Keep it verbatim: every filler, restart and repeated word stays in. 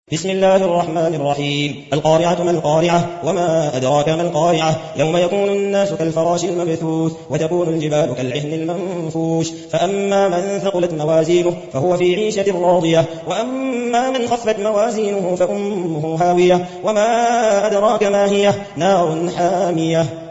بسم الله الرحمن الرحيم. القارعة ما القارعة وما أدراك ما القارعة يوم يكون الناس كالفراش المبثوث وتكون الجبال كالعهن المنفوش فأما من ثقلت موازينه فهو في عيشة راضية وأما من خفت موازينه فأمه هاوية وما أدراك ما هي نار حامية.